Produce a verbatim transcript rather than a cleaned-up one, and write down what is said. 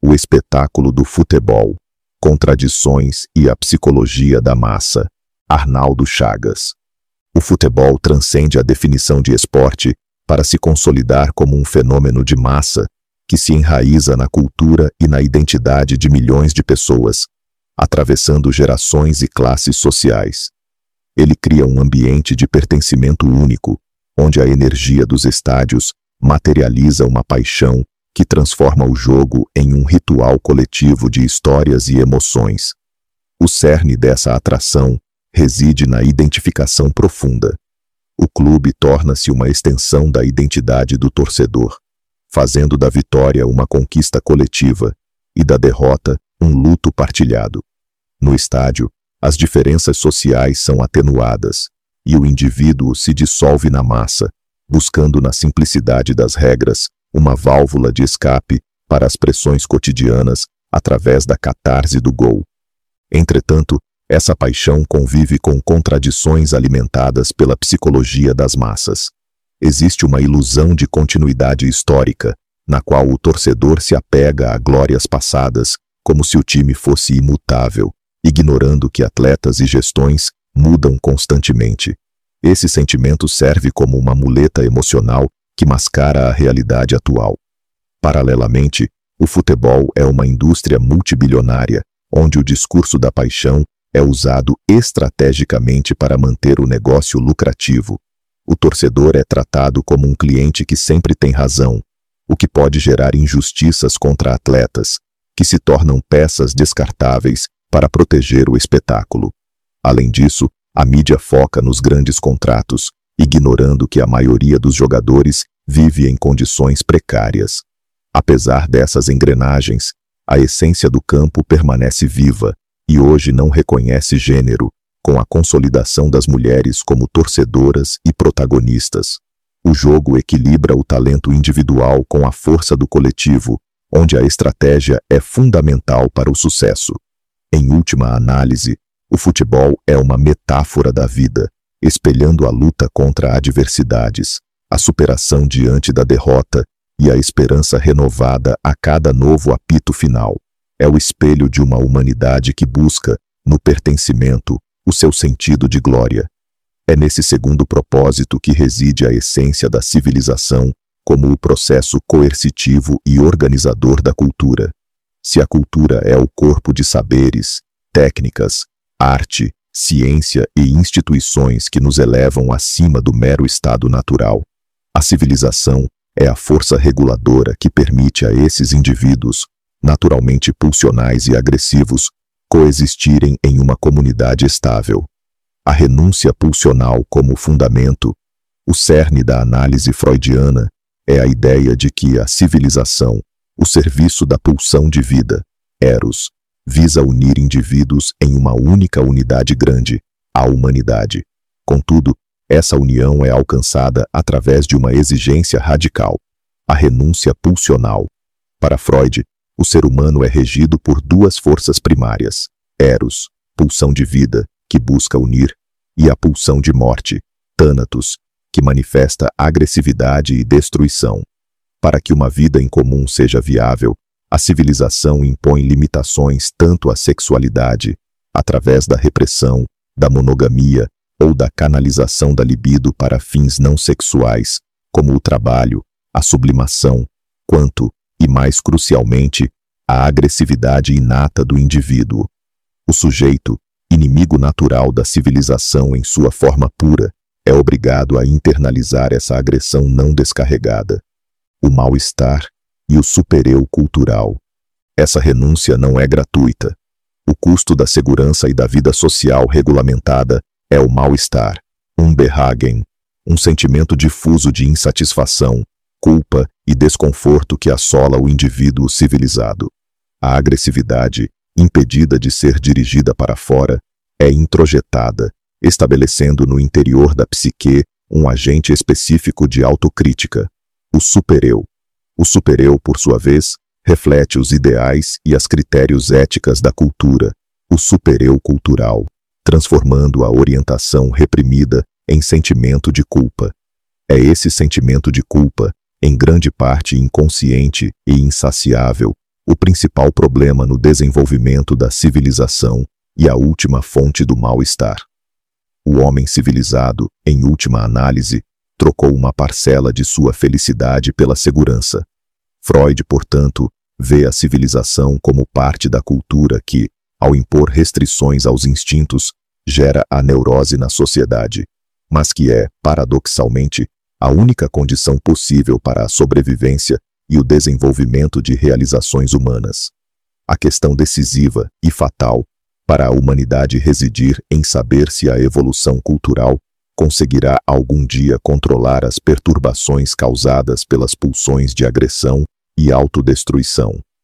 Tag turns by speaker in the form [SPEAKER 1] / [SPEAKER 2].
[SPEAKER 1] o espetáculo do futebol, contradições e a psicologia da massa. Arnaldo Chagas. O futebol transcende a definição de esporte para se consolidar como um fenômeno de massa que se enraiza na cultura e na identidade de milhões de pessoas, atravessando gerações e classes sociais. Ele cria um ambiente de pertencimento único, onde a energia dos estádios materializa uma paixão que transforma o jogo em um ritual coletivo de histórias e emoções. O cerne dessa atração reside na identificação profunda. O clube torna-se uma extensão da identidade do torcedor, fazendo da vitória uma conquista coletiva e da derrota um luto partilhado. No estádio, as diferenças sociais são atenuadas e o indivíduo se dissolve na massa, buscando na simplicidade das regras uma válvula de escape para as pressões cotidianas através da catarse do gol. Entretanto, essa paixão convive com contradições alimentadas pela psicologia das massas. Existe uma ilusão de continuidade histórica, na qual o torcedor se apega a glórias passadas, como se o time fosse imutável, ignorando que atletas e gestões mudam constantemente. Esse sentimento serve como uma muleta emocional que mascara a realidade atual. Paralelamente, o futebol é uma indústria multibilionária, onde o discurso da paixão é usado estrategicamente para manter o negócio lucrativo. O torcedor é tratado como um cliente que sempre tem razão, o que pode gerar injustiças contra atletas, que se tornam peças descartáveis para proteger o espetáculo. Além disso, a mídia foca nos grandes contratos, ignorando que a maioria dos jogadores vive em condições precárias. Apesar dessas engrenagens, a essência do campo permanece viva e hoje não reconhece gênero, com a consolidação das mulheres como torcedoras e protagonistas. O jogo equilibra o talento individual com a força do coletivo, onde a estratégia é fundamental para o sucesso. Em última análise, o futebol é uma metáfora da vida, espelhando a luta contra adversidades, a superação diante da derrota e a esperança renovada a cada novo apito final. É o espelho de uma humanidade que busca, no pertencimento, o seu sentido de glória. É nesse segundo propósito que reside a essência da civilização, como o processo coercitivo e organizador da cultura. Se a cultura é o corpo de saberes, técnicas, arte, ciência e instituições que nos elevam acima do mero estado natural, a civilização é a força reguladora que permite a esses indivíduos, naturalmente pulsionais e agressivos, coexistirem em uma comunidade estável. A renúncia pulsional como fundamento, o cerne da análise freudiana, é a ideia de que a civilização, o serviço da pulsão de vida, eros, visa unir indivíduos em uma única unidade grande, a humanidade. Contudo, essa união é alcançada através de uma exigência radical, a renúncia pulsional. Para Freud, o ser humano é regido por duas forças primárias, eros, pulsão de vida, que busca unir, e a pulsão de morte, thanatos, que manifesta agressividade e destruição. Para que uma vida em comum seja viável, a civilização impõe limitações tanto à sexualidade, através da repressão, da monogamia ou da canalização da libido para fins não sexuais, como o trabalho, a sublimação, quanto, e mais crucialmente, a agressividade inata do indivíduo. O sujeito, inimigo natural da civilização em sua forma pura, é obrigado a internalizar essa agressão não descarregada. O mal-estar e o supereu cultural. Essa renúncia não é gratuita. O custo da segurança e da vida social regulamentada é o mal-estar, um Unbehagen, um sentimento difuso de insatisfação, culpa e desconforto que assola o indivíduo civilizado. A agressividade, impedida de ser dirigida para fora, é introjetada, estabelecendo no interior da psique um agente específico de autocrítica, o supereu. O supereu, por sua vez, reflete os ideais e as critérios éticas da cultura, o supereu cultural, transformando a orientação reprimida em sentimento de culpa. É esse sentimento de culpa, em grande parte inconsciente e insaciável, o principal problema no desenvolvimento da civilização e a última fonte do mal-estar. O homem civilizado, em última análise, trocou uma parcela de sua felicidade pela segurança. Freud, portanto, vê a civilização como parte da cultura que, ao impor restrições aos instintos, gera a neurose na sociedade, mas que é, paradoxalmente, a única condição possível para a sobrevivência e o desenvolvimento de realizações humanas. A questão decisiva e fatal para a humanidade residir em saber se a evolução cultural conseguirá algum dia controlar as perturbações causadas pelas pulsões de agressão e autodestruição.